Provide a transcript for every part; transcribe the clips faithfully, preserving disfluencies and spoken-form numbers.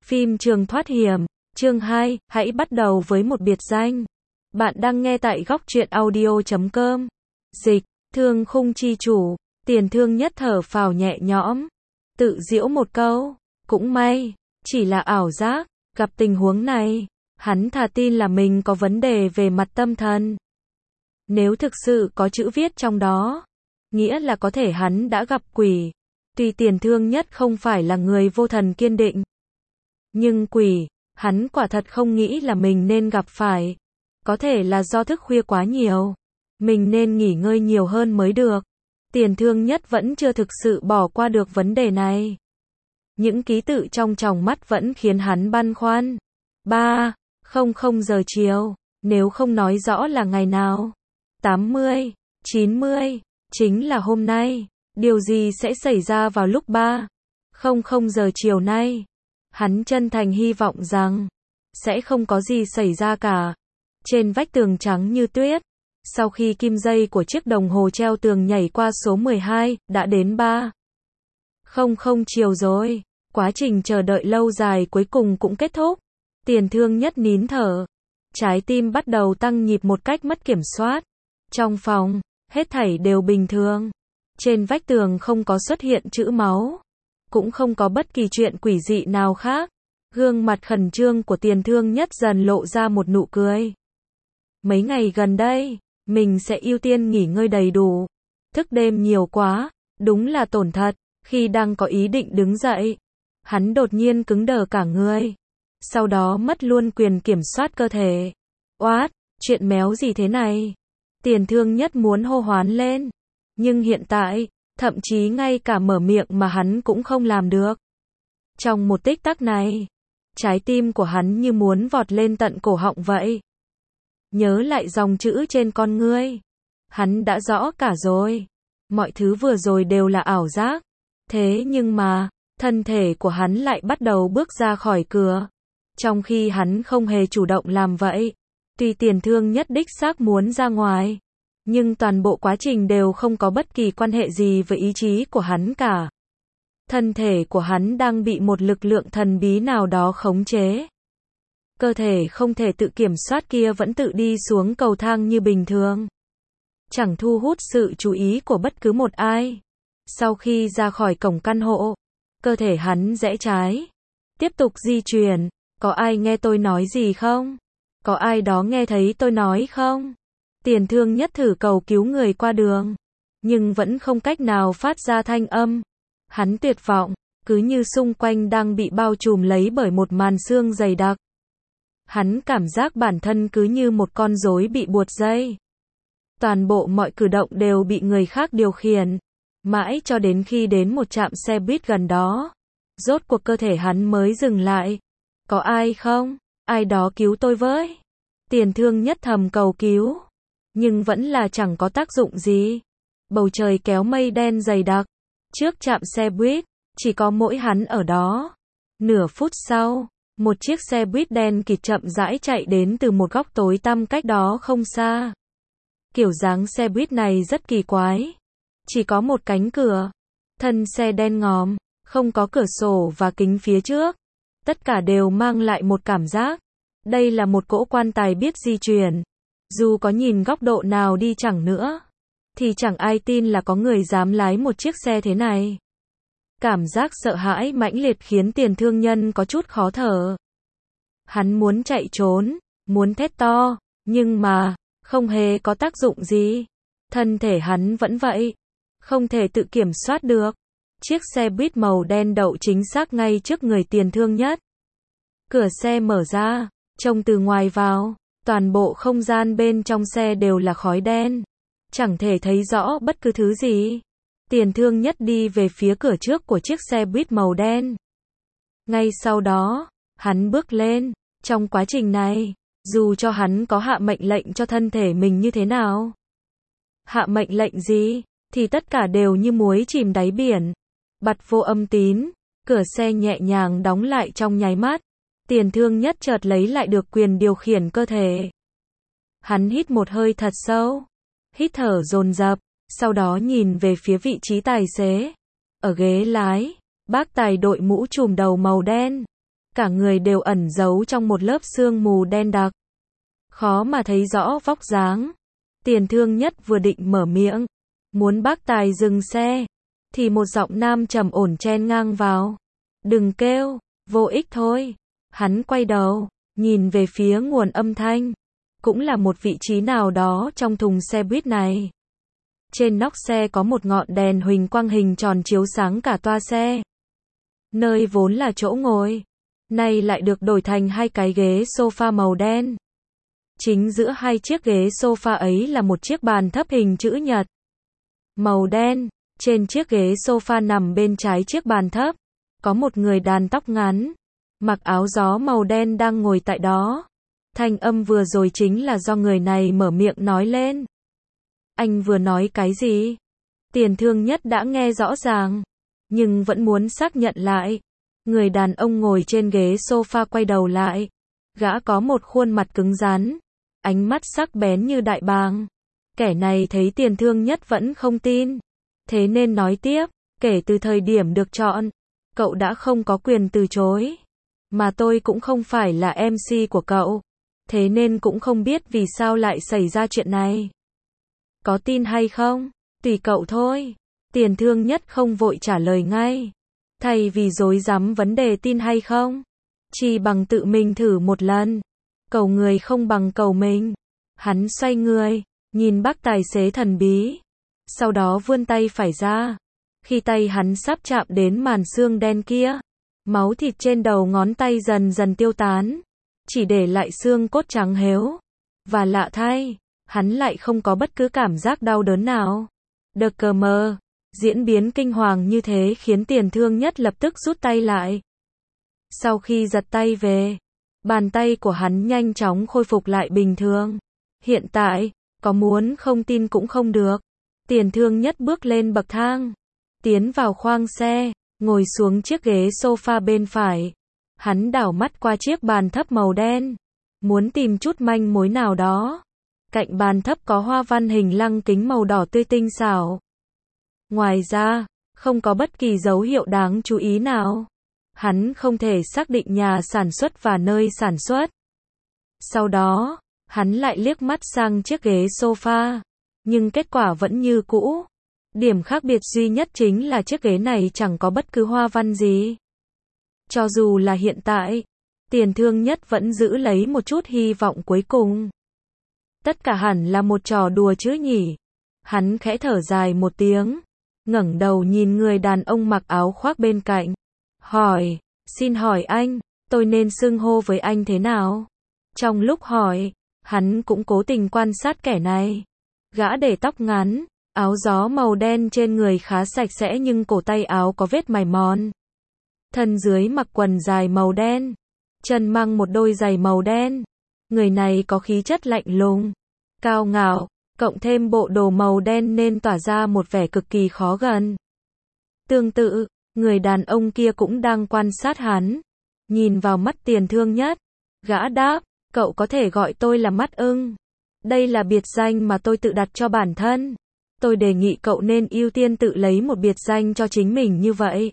Phim Trường Thoát Hiểm, chương hai, hãy bắt đầu với một biệt danh. Bạn đang nghe tại góc truyện audio chấm com. Dịch, Thương Khung chi chủ, Tiền Thương Nhất thở phào nhẹ nhõm, tự giễu một câu, cũng may, chỉ là ảo giác, gặp tình huống này, hắn thà tin là mình có vấn đề về mặt tâm thần. Nếu thực sự có chữ viết trong đó, nghĩa là có thể hắn đã gặp quỷ. Tuy Tiền Thương Nhất không phải là người vô thần kiên định, nhưng quỷ, hắn quả thật không nghĩ là mình nên gặp phải. Có thể là do thức khuya quá nhiều, mình nên nghỉ ngơi nhiều hơn mới được. Tiền Thương Nhất vẫn chưa thực sự bỏ qua được vấn đề này. Những ký tự trong tròng mắt vẫn khiến hắn băn khoăn. ba, không không giờ chiều, nếu không nói rõ là ngày nào. tám mươi, chín mươi, chính là hôm nay. Điều gì sẽ xảy ra vào lúc ba, không không giờ chiều nay? Hắn chân thành hy vọng rằng sẽ không có gì xảy ra cả. Trên vách tường trắng như tuyết, sau khi kim dây của chiếc đồng hồ treo tường nhảy qua số mười hai, đã đến ba, không không chiều rồi. Quá trình chờ đợi lâu dài cuối cùng cũng kết thúc. Tiền Thương Nhất nín thở, trái tim bắt đầu tăng nhịp một cách mất kiểm soát. Trong phòng, hết thảy đều bình thường. Trên vách tường không có xuất hiện chữ máu, cũng không có bất kỳ chuyện quỷ dị nào khác. Gương mặt khẩn trương của Tiền Thương Nhất dần lộ ra một nụ cười. Mấy ngày gần đây, mình sẽ ưu tiên nghỉ ngơi đầy đủ. Thức đêm nhiều quá, đúng là tổn thật. Khi đang có ý định đứng dậy, hắn đột nhiên cứng đờ cả người. Sau đó mất luôn quyền kiểm soát cơ thể. Oát, chuyện méo gì thế này? Tiền Thương Nhất muốn hô hoán lên. Nhưng hiện tại, thậm chí ngay cả mở miệng mà hắn cũng không làm được. Trong một tích tắc này, trái tim của hắn như muốn vọt lên tận cổ họng vậy. Nhớ lại dòng chữ trên con ngươi. Hắn đã rõ cả rồi. Mọi thứ vừa rồi đều là ảo giác. Thế nhưng mà, thân thể của hắn lại bắt đầu bước ra khỏi cửa. Trong khi hắn không hề chủ động làm vậy. Tuy Tiền Thương Nhất đích xác muốn ra ngoài, nhưng toàn bộ quá trình đều không có bất kỳ quan hệ gì với ý chí của hắn cả. Thân thể của hắn đang bị một lực lượng thần bí nào đó khống chế. Cơ thể không thể tự kiểm soát kia vẫn tự đi xuống cầu thang như bình thường, chẳng thu hút sự chú ý của bất cứ một ai. Sau khi ra khỏi cổng căn hộ, cơ thể hắn rẽ trái, tiếp tục di chuyển. Có ai nghe tôi nói gì không? Có ai đó nghe thấy tôi nói không? Tiền Thương Nhất thử cầu cứu người qua đường, nhưng vẫn không cách nào phát ra thanh âm. Hắn tuyệt vọng, cứ như xung quanh đang bị bao trùm lấy bởi một màn sương dày đặc. Hắn cảm giác bản thân cứ như một con rối bị buộc dây. Toàn bộ mọi cử động đều bị người khác điều khiển. Mãi cho đến khi đến một trạm xe buýt gần đó, rốt cuộc cơ thể hắn mới dừng lại. Có ai không? Ai đó cứu tôi với. Tiền Thương Nhất thầm cầu cứu, nhưng vẫn là chẳng có tác dụng gì. Bầu trời kéo mây đen dày đặc. Trước trạm xe buýt, chỉ có mỗi hắn ở đó. Nửa phút sau, một chiếc xe buýt đen kịt chậm rãi chạy đến từ một góc tối tăm cách đó không xa. Kiểu dáng xe buýt này rất kỳ quái. Chỉ có một cánh cửa. Thân xe đen ngòm, không có cửa sổ và kính phía trước. Tất cả đều mang lại một cảm giác. Đây là một cỗ quan tài biết di chuyển. Dù có nhìn góc độ nào đi chẳng nữa, thì chẳng ai tin là có người dám lái một chiếc xe thế này. Cảm giác sợ hãi mãnh liệt khiến Tiền Thương Nhân có chút khó thở. Hắn muốn chạy trốn, muốn thét to, nhưng mà, không hề có tác dụng gì. Thân thể hắn vẫn vậy, không thể tự kiểm soát được. Chiếc xe buýt màu đen đậu chính xác ngay trước người Tiền Thương Nhất. Cửa xe mở ra, trông từ ngoài vào, toàn bộ không gian bên trong xe đều là khói đen. Chẳng thể thấy rõ bất cứ thứ gì. Tiền Thương Nhất đi về phía cửa trước của chiếc xe buýt màu đen. Ngay sau đó, hắn bước lên. Trong quá trình này, dù cho hắn có hạ mệnh lệnh cho thân thể mình như thế nào, hạ mệnh lệnh gì, thì tất cả đều như muối chìm đáy biển. Bật vô âm tín, cửa xe nhẹ nhàng đóng lại trong nháy mắt. Tiền Thương Nhất chợt lấy lại được quyền điều khiển cơ thể. Hắn hít một hơi thật sâu, hít thở dồn dập, sau đó nhìn về phía vị trí tài xế. Ở ghế lái, bác tài đội mũ trùm đầu màu đen, cả người đều ẩn giấu trong một lớp sương mù đen đặc. Khó mà thấy rõ vóc dáng. Tiền Thương Nhất vừa định mở miệng, muốn bác tài dừng xe, thì một giọng nam trầm ổn chen ngang vào. Đừng kêu, vô ích thôi. Hắn quay đầu, nhìn về phía nguồn âm thanh. Cũng là một vị trí nào đó trong thùng xe buýt này. Trên nóc xe có một ngọn đèn huỳnh quang hình tròn chiếu sáng cả toa xe. Nơi vốn là chỗ ngồi, nay lại được đổi thành hai cái ghế sofa màu đen. Chính giữa hai chiếc ghế sofa ấy là một chiếc bàn thấp hình chữ nhật. Màu đen, trên chiếc ghế sofa nằm bên trái chiếc bàn thấp, có một người đàn tóc ngắn, mặc áo gió màu đen đang ngồi tại đó. Thanh âm vừa rồi chính là do người này mở miệng nói lên. Anh vừa nói cái gì? Tiền Thương Nhất đã nghe rõ ràng, nhưng vẫn muốn xác nhận lại. Người đàn ông ngồi trên ghế sofa quay đầu lại. Gã có một khuôn mặt cứng rắn, ánh mắt sắc bén như đại bàng. Kẻ này thấy Tiền Thương Nhất vẫn không tin, thế nên nói tiếp, kể từ thời điểm được chọn, cậu đã không có quyền từ chối. Mà tôi cũng không phải là em xê của cậu, thế nên cũng không biết vì sao lại xảy ra chuyện này. Có tin hay không? Tùy cậu thôi. Tiền Thương Nhất không vội trả lời ngay. Thay vì rối rắm vấn đề tin hay không, chỉ bằng tự mình thử một lần. Cầu người không bằng cầu mình. Hắn xoay người, nhìn bác tài xế thần bí. Sau đó vươn tay phải ra. Khi tay hắn sắp chạm đến màn xương đen kia, máu thịt trên đầu ngón tay dần dần tiêu tán, chỉ để lại xương cốt trắng héo. Và lạ thay, hắn lại không có bất cứ cảm giác đau đớn nào. Đợt cờ mờ, diễn biến kinh hoàng như thế khiến Tiền Thương Nhất lập tức rút tay lại. Sau khi giật tay về, bàn tay của hắn nhanh chóng khôi phục lại bình thường. Hiện tại, có muốn không tin cũng không được. Tiền Thương Nhất bước lên bậc thang, tiến vào khoang xe, ngồi xuống chiếc ghế sofa bên phải. Hắn đảo mắt qua chiếc bàn thấp màu đen, muốn tìm chút manh mối nào đó. Cạnh bàn thấp có hoa văn hình lăng kính màu đỏ tươi tinh xảo. Ngoài ra, không có bất kỳ dấu hiệu đáng chú ý nào. Hắn không thể xác định nhà sản xuất và nơi sản xuất. Sau đó, hắn lại liếc mắt sang chiếc ghế sofa, nhưng kết quả vẫn như cũ. Điểm khác biệt duy nhất chính là chiếc ghế này chẳng có bất cứ hoa văn gì. Cho dù là hiện tại, Tiền Thương Nhất vẫn giữ lấy một chút hy vọng cuối cùng. Tất cả hẳn là một trò đùa chứ nhỉ? Hắn khẽ thở dài một tiếng, ngẩng đầu nhìn người đàn ông mặc áo khoác bên cạnh. Hỏi, xin hỏi anh, tôi nên xưng hô với anh thế nào? Trong lúc hỏi, hắn cũng cố tình quan sát kẻ này. Gã để tóc ngắn, áo gió màu đen trên người khá sạch sẽ nhưng cổ tay áo có vết mài mòn. Thân dưới mặc quần dài màu đen, chân mang một đôi giày màu đen. Người này có khí chất lạnh lùng, cao ngạo, cộng thêm bộ đồ màu đen nên tỏa ra một vẻ cực kỳ khó gần. Tương tự, người đàn ông kia cũng đang quan sát hắn. Nhìn vào mắt Tiền Thương Nhất, gã đáp, cậu có thể gọi tôi là Mắt Ưng. Đây là biệt danh mà tôi tự đặt cho bản thân. Tôi đề nghị cậu nên ưu tiên tự lấy một biệt danh cho chính mình như vậy.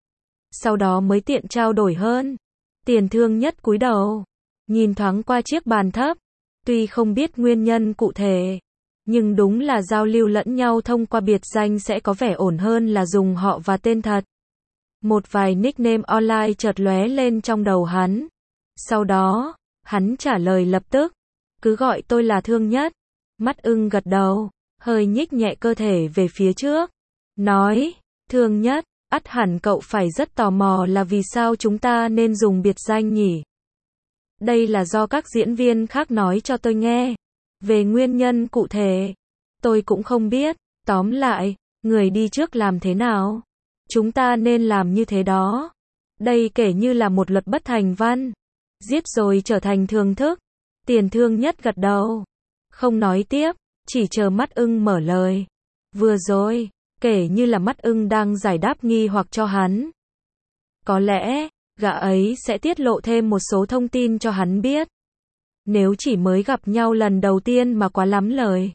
Sau đó mới tiện trao đổi hơn. Tiền Thương Nhất cúi đầu, nhìn thoáng qua chiếc bàn thấp. Tuy không biết nguyên nhân cụ thể, nhưng đúng là giao lưu lẫn nhau thông qua biệt danh sẽ có vẻ ổn hơn là dùng họ và tên thật. Một vài nickname online chợt lóe lên trong đầu hắn. Sau đó, hắn trả lời lập tức, cứ gọi tôi là Thương Nhất. Mắt Ưng gật đầu, hơi nhích nhẹ cơ thể về phía trước, nói, Thương Nhất, ắt hẳn cậu phải rất tò mò là vì sao chúng ta nên dùng biệt danh nhỉ? Đây là do các diễn viên khác nói cho tôi nghe. Về nguyên nhân cụ thể, tôi cũng không biết. Tóm lại, người đi trước làm thế nào, chúng ta nên làm như thế đó. Đây kể như là một luật bất thành văn. Giết rồi trở thành thường thức. Tiền Thương Nhất gật đầu, không nói tiếp, chỉ chờ Mắt Ưng mở lời. Vừa rồi, kể như là Mắt Ưng đang giải đáp nghi hoặc cho hắn. Có lẽ, gã ấy sẽ tiết lộ thêm một số thông tin cho hắn biết. Nếu chỉ mới gặp nhau lần đầu tiên mà quá lắm lời,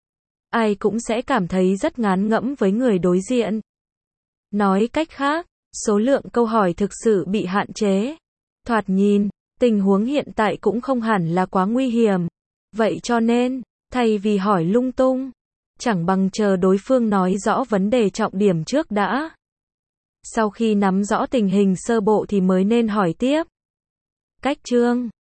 ai cũng sẽ cảm thấy rất ngán ngẫm với người đối diện. Nói cách khác, số lượng câu hỏi thực sự bị hạn chế. Thoạt nhìn, tình huống hiện tại cũng không hẳn là quá nguy hiểm. Vậy cho nên, thay vì hỏi lung tung, chẳng bằng chờ đối phương nói rõ vấn đề trọng điểm trước đã. Sau khi nắm rõ tình hình sơ bộ thì mới nên hỏi tiếp. Cách chương